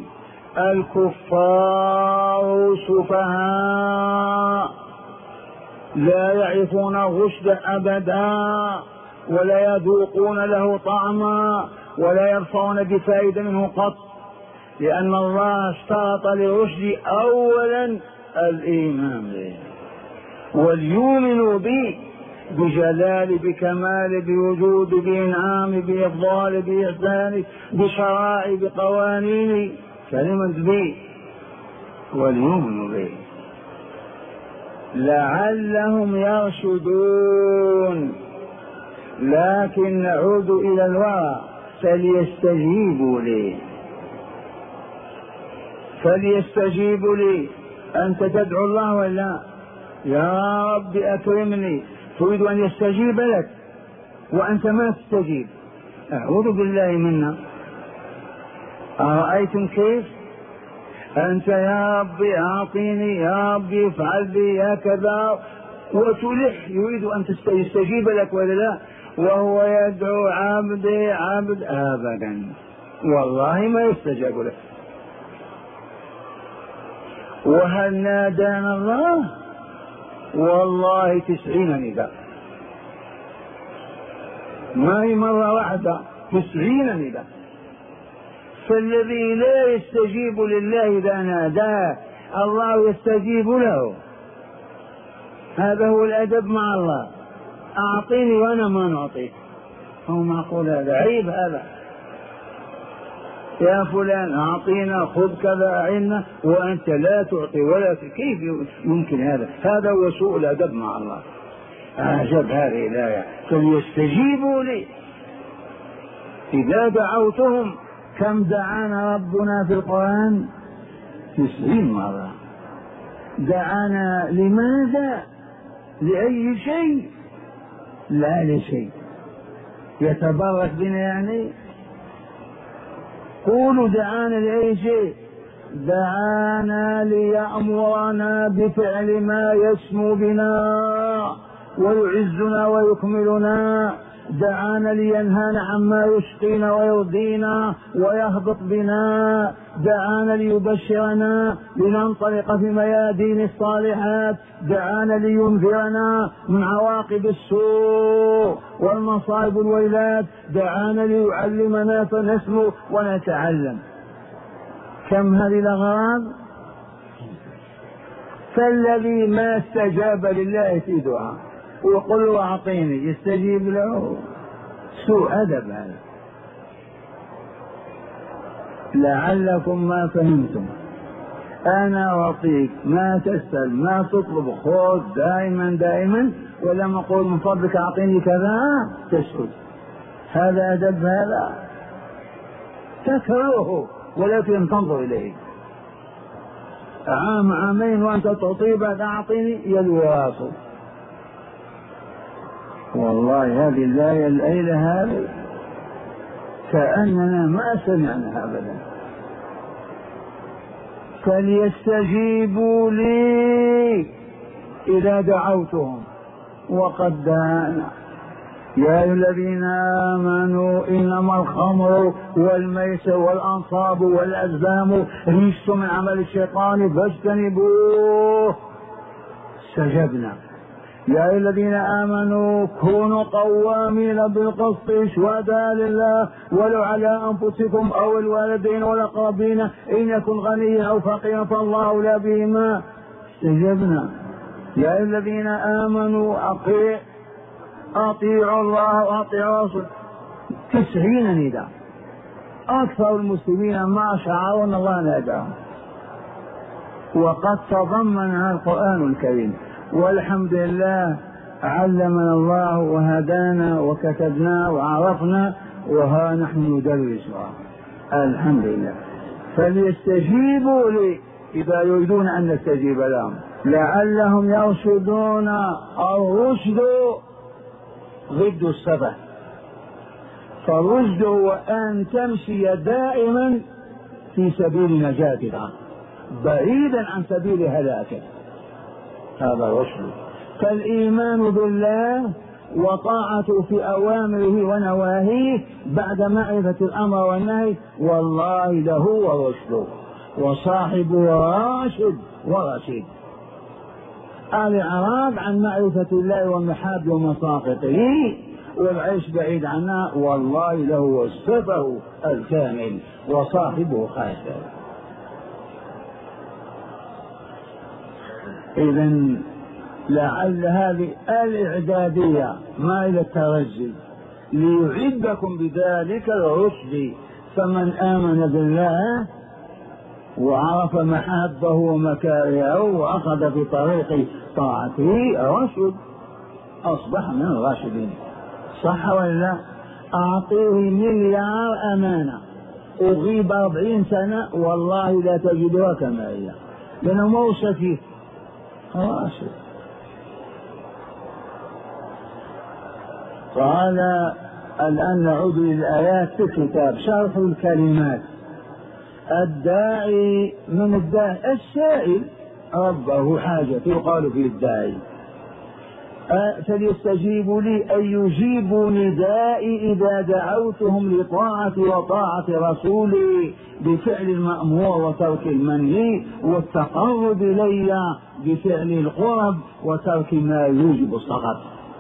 A: الكفار سفهاء لا يعرفون الرشد أبدا ولا يذوقون له طعما ولا يرفعون بفائدة منه قط، لأن الله اشترط للرشد أولا الإيمان به. وليؤمنوا به بجلال بكمال بوجود بإنعام بإفضال بإحسان بشرائع بقوانين كلمة به. وليؤمنوا به لعلهم يرشدون. لكن نعود إلى الورع، فليستجيبوا لي فليستجيبوا لي. أنت تدعو الله ولا يا رب أكرمني، تريد أن يستجيب لك وأنت ما تستجيب، أعوذ بالله منا. أرأيتم كيف؟ أنت يا ربي أعطيني، يا ربي افعل بي، يا كذا، وتلح يريد أن يستجيب لك ولا لا، وهو يدعو عبدي عبد أبدا، والله ما يستجاب لك. وهل نادانا الله؟ والله تسعين نداء، ما هي مرة واحدة، تسعين نداء. فالذي لا يستجيب لله إذا ناداه الله يستجيب له. هذا هو الأدب مع الله. أعطيني وأنا ما نعطيك، هو معقول؟ هذا عيب. هذا يا فلان أعطينا خذ كذا أعنا وأنت لا تعطي ولا ت... كيف يمكن هذا؟ هذا هو سوء الأدب مع الله. أعجب هذه الآية، فليستجيبوا لي إذا دعوتهم. كم دعانا ربنا في القرآن؟ تسعين مرة. دعانا لماذا؟ لأي شيء؟ لا لشيء. يتبرك بنا يعني؟ قولوا دعانا لأي شيء. دعانا ليأمرنا بفعل ما يسمو بنا ويعزنا ويكملنا. دعانا لينهانا عما يشقينا ويرضينا ويهبط بنا. دعانا ليبشرنا لننطلق في ميادين الصالحات. دعانا لينذرنا من عواقب السوء والمصائب والويلات. دعانا ليعلمنا فنسلو ونتعلم. كم هذه الأغراض؟ فالذي ما استجاب لله في دعاء وقل له أعطيني يستجيب له، سوء أدب هذا. لعلكم ما فهمتم. أنا أعطيك ما تسأل ما تطلب، خذ دائما دائما، ولما أقول من فضلك أعطيني كذا تسكت. هذا أدب؟ هذا تكرهه ولكن تنظر إليه. عام عامين وأنت تعطيه بعد أعطيني يلوي راسه. والله هذه الآية الليلة هذه كأننا ما سمعنا أبدا. فليستجيبوا لي إذا دعوتهم وقد دعانا. يا أيها الذين آمنوا إنما الخمر والميسر والأنصاب والأزلام رجس من عمل الشيطان فاجتنبوه. استجبنا. يا أيها الذين آمنوا كونوا قوامين بالقسط شهداء لله ولو على أنفسكم أو الوالدين والأقربين إن يكن غنيا أو فقيرا فالله أولى بهما. استجبنا. يا أيها الذين آمنوا أطيعوا أطيعوا الله وأطيعوا رسوله. تسعين نداء. أكثر المسلمين ما شعروا أن الله ناداهم، وقد تضمنها القرآن الكريم. والحمد لله علمنا الله وهدانا وكتبنا وعرفنا، وها نحن ندرسها الحمد لله. فليستجيبوا لي إذا يريدون أن نستجيب لهم لعلهم يرشدون. الرشد ضد السفه، فالرشد هو أن تمشي دائما في سبيل نجاتك بعيدا عن سبيل هلاكك، هذا الرشد. فالإيمان بالله وطاعته في أوامره ونواهيه بعد معرفة الأمر والنهي والله لهو الرشد، وصاحبه راشد ورشيد. الإعراض عن معرفة الله ومحاب ومساقطه والعيش بعيد عنها والله له السفه الكامل وصاحبه خاسر. إذن لعل هذه الإعدادية ما إلى الترجي ليعدكم بذلك الرشد. فمن آمن بالله وعرف محابه ومكارهه وأخذ في طريق طاعته رشد، أصبح من الراشدين. صح ولا؟ أعطيه مليار أمانة أغيب أربعين سنة والله لا تجدها كما هي، لأنه مو سفيه راشد. قال الآن نعود للآيات في الكتاب. شرح الكلمات. الداعي من الداعي السائل ربه حاجة يقال في الداعي. فليستجيبوا لي أن يجيبوا ندائي إذا دعوتهم لطاعة وطاعة رسولي بفعل المأمور وترك المنهي والتقرب إلي بفعل القرب وترك ما يوجب السخط.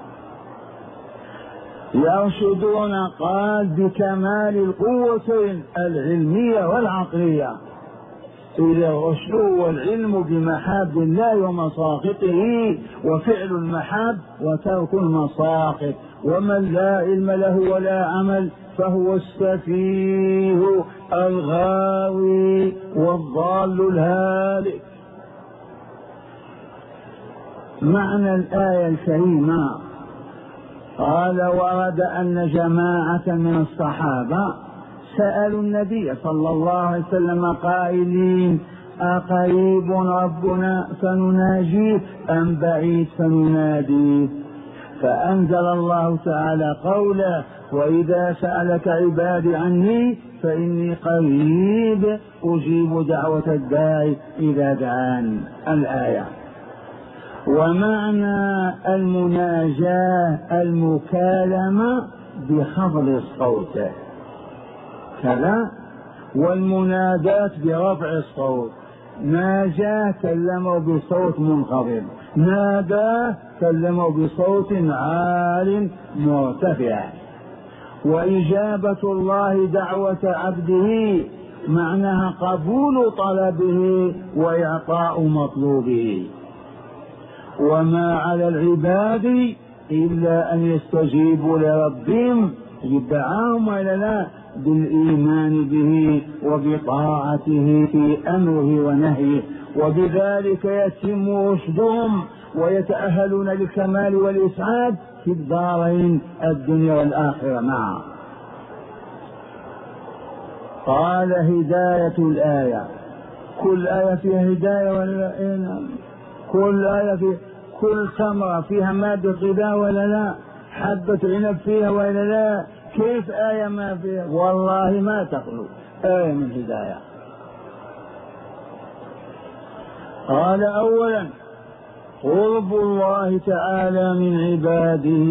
A: يرشدون قال بكمال القوة العلمية والعقلية. إلى الرشد والعلم بمحاب الله ومساقطه وفعل المحاب وترك المساقط. ومن لا علم له ولا عمل فهو السفيه الغاوي والضال الهالك. معنى الآية الكريمة قال ورد أن جماعة من الصحابة سألوا النبي صلى الله عليه وسلم قائلين أقريب ربنا فنناجيه أم بعيد فنناديه؟ فأنزل الله تعالى قوله: وإذا سألك عبادي عني فإني قريب أجيب دعوة الداعي إذا دعان. الآية. ومعنى المناجاة المكالمة بخفض الصوت كذا، والمنادات برفع الصوت. ناجاه كلمه بصوت منخفض، ناداه كلمه بصوت عال مرتفع. وإجابة الله دعوة عبده معناها قبول طلبه وإعطاء مطلوبه. وما على العباد إلا أن يستجيبوا لربهم يدعاهم ولا لا بالإيمان به وبطاعته في أمره ونهيه، وبذلك يتم رشدهم ويتأهلون للكمال والإسعاد في الدارين الدنيا والآخرة معا. قال: هداية الآية. كل آية فيها هداية ولا لا؟ كل آية فيها، كل ثمرة فيها مادة غذاء ولا لا؟ حبة عنب فيها ولا لا؟ كيف آية ما فيها؟ والله ما تخلو آية من هداية. قال: أولا قرب الله تعالى من عباده.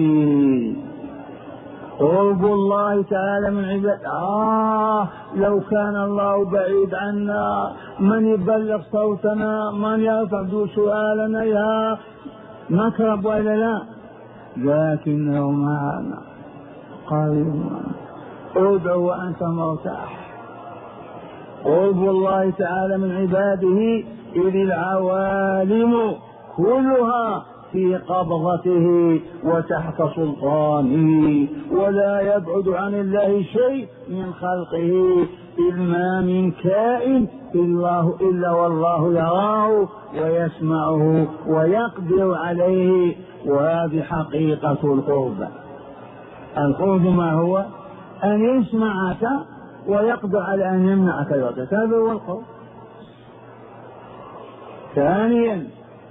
A: قرب الله تعالى من عباده. آه لو كان الله بعيد عنا من يبلغ صوتنا، من يرفع سؤالنا، يا نقرب ولا لا؟ لكنه معنا قريب. ادع وأنت مرتاح. قرب الله تعالى من عباده إذ العوالم كلها في قبضته وتحت سلطانه، ولا يبعد عن الله شيء من خلقه، إذ ما من كائن الله إلا والله يراه ويسمعه ويقدر عليه. وهذه حقيقة القرب. القرب ما هو؟ أن يسمعك ويقدر على أن يمنعك الوقت، هذا هو القرب. ثانيا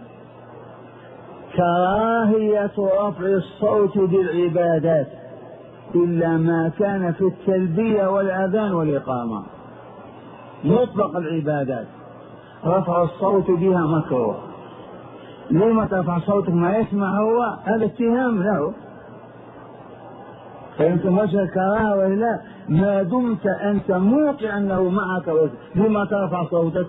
A: كراهية رفع الصوت بالعبادات إلا ما كان في التلبية والأذان والإقامة. مطلق العبادات رفع الصوت بها مكروه. لما ترفع صوتك ما يسمع هو؟ هذا اتهام له. فأنت مشى كراهة ولا لا؟ ما دمت أنت موقع أنه معك، لما ترفع صوتك؟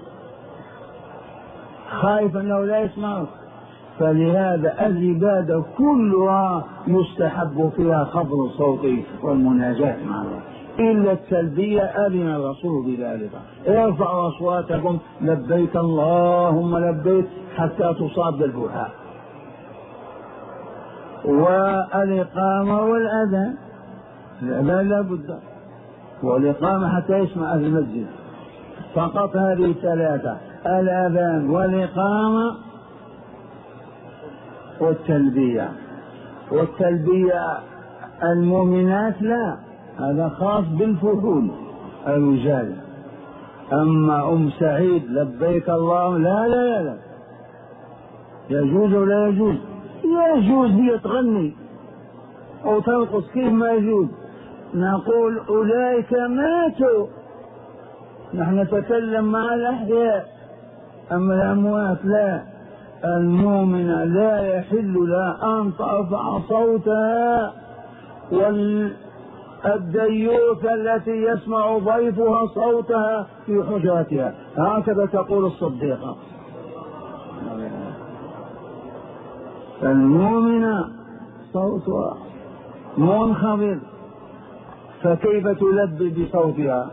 A: خايف أنه لا يسمعك. فلهذا العبادة كلها يستحب فيها خفض الصوت والمناجاة مع الله، إلا التلبية أذن الرسول بذلك: ارفعوا أصواتكم لبيك اللهم لبيك حتى تصاب بالبكاء. والإقامة والأذان لا لا بد، والإقامة حتى يسمع أهل المسجد فقط. هذه الثلاثة: الأذان والإقامة والتلبية. والتلبية المؤمنات لا، هذا خاص بالفحول الرجال. أما أم سعيد لبيك اللهم لا لا لا لا يجوز ولا يجوز؟ يجوز، هي تغني أو ترقص كيف ما يجوز. نقول أولئك ماتوا، نحن نتكلم مع الأحياء، أما الأموات لا. المؤمنة لا يحل لها أن ترفع صوتها، والديوث التي يسمع ضيفها صوتها في حجرتها، هكذا تقول الصديقة. المؤمنة صوتها منخفض، فكيف تلبي بصوتها؟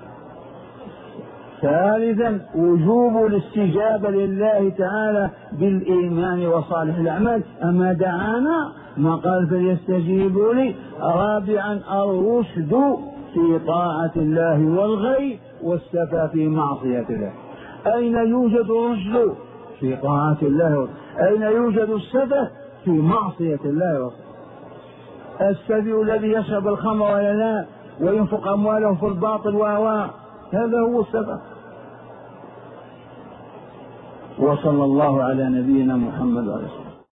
A: ثالثا وجوب الاستجابة لله تعالى بالإيمان وصالح الأعمال. أما دعانا ما قال فليستجيبوا لي. رابعا الرشد في طاعة الله والغي والسفة في معصية الله. أين يوجد الرشد؟ في طاعة الله. أين يوجد السفة؟ في معصية الله. السفي الذي يشرب الخمر ولا لا وينفق أمواله في الباطل وهو، هذا هو السفة. وصلى الله على نبينا محمد وعلى اله.